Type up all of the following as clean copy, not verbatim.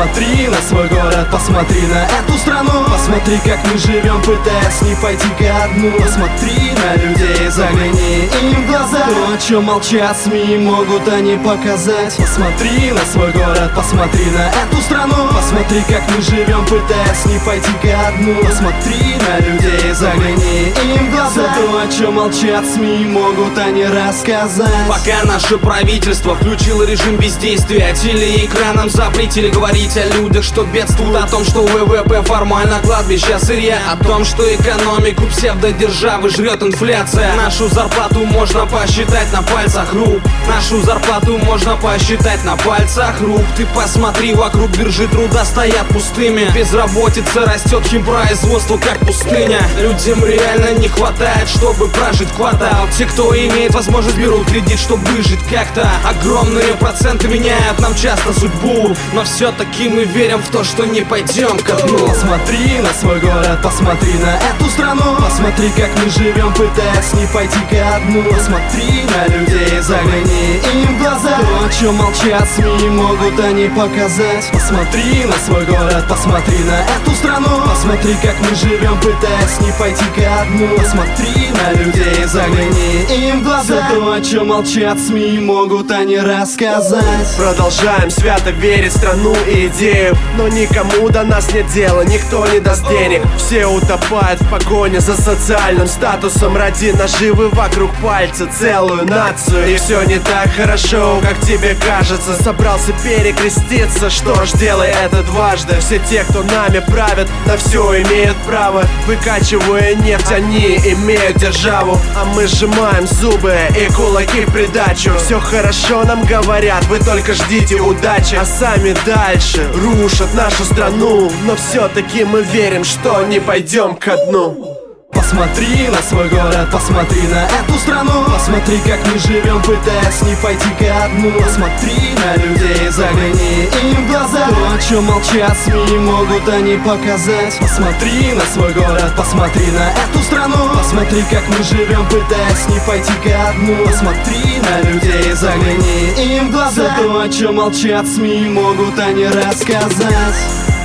Посмотри на свой город, посмотри на эту страну. Посмотри, как мы живем, пытаясь не пойти ко дну. Посмотри на людей, загляни им в глаза. То, о чем молчат СМИ, могут они показать. Посмотри на свой город, посмотри на эту страну. Посмотри, как мы живем, пытаясь не пойти ко дну. Посмотри на людей, загляни им в глаза. То, о чем молчат СМИ, могут они рассказать. Пока наше правительство включило режим бездействия, телеэкранам запретили говорить о людях, что бедствуют, о том, что ВВП формально кладбище сырья, о том, что экономику псевдодержавы жрет инфляция. Нашу зарплату можно посчитать на пальцах рук. Нашу зарплату можно посчитать на пальцах рук. Ты посмотри вокруг, биржи труда стоят пустыми. Безработица растет, химпроизводство как пустыня. Людям реально не хватает, чтобы прожить квартал. Те, кто имеет возможность, берут кредит, чтобы выжить как-то. Огромные проценты меняют нам часто судьбу, но все-таки мы верим в то, что не пойдем ко дну. Посмотри на свой город, посмотри на эту страну. Посмотри, как мы живем, пытаясь не пойти ко дну. Посмотри на людей, загляни им в глаза. То, о чем молчат СМИ, могут они показать. Посмотри на свой город, посмотри на эту страну. Посмотри, как мы живем, пытаясь не пойти ко дну. Посмотри на людей, загляни им в глаза. То, о чем молчат СМИ, могут они рассказать. Продолжаем свято верить в страну и идею, но никому до нас нет дела, никто не даст денег. Все утопают в погоне за социальным статусом, ради наживы вокруг пальца целую нацию. И все не так хорошо, как тебе кажется. Собрался перекреститься, что ж, делай это дважды. Все те, кто нами правят, на все имеют право. Выкачивая нефть, они имеют державу, а мы сжимаем зубы и кулаки в придачу. Все хорошо нам говорят, вы только ждите удачи, а сами дальше рушат нашу страну. Но все-таки мы верим, что не пойдем ко дну. Посмотри на свой город, посмотри на эту страну. Посмотри, как мы живем, пытаясь не пойти ко дну. Посмотри на людей, загляни им в глаза. То, о чем молчат СМИ, могут они показать. Посмотри на свой город, посмотри на эту страну. Посмотри, как мы живем, пытаясь не пойти ко дну. Посмотри на людей, загляни им в глаза. То, о чем молчат СМИ, могут они рассказать.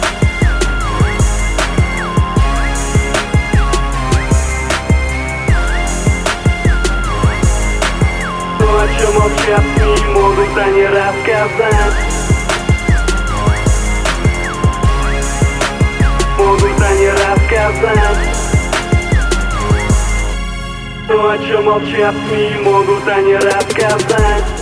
О чем молчат СМИ, могут они рассказать. Могут они рассказать. То, о чем молчат СМИ, могут они рассказать.